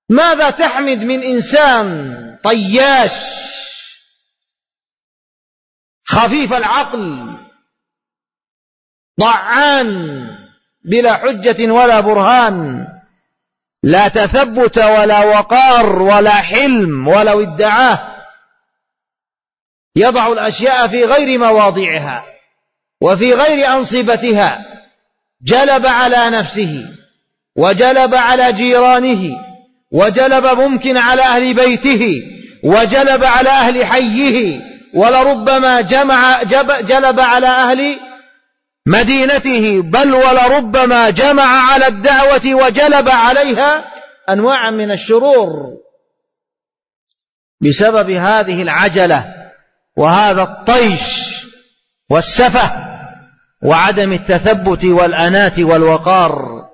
ماذا تحمد من إنسان طياش خفيف العقل ضعان بلا حجة ولا برهان، لا تثبت ولا وقار ولا حلم ولو ادعاه، يضع الأشياء في غير مواضعها وفي غير أنصبتها، جلب على نفسه وجلب على جيرانه وجلب ممكن على أهل بيته وجلب على أهل حيه، ولربما جلب على أهل مدينته، بل ولربما جمع على الدعوة وجلب عليها أنواعا من الشرور بسبب هذه العجلة وهذا الطيش والسفه وعدم التثبت والأنات والوقار.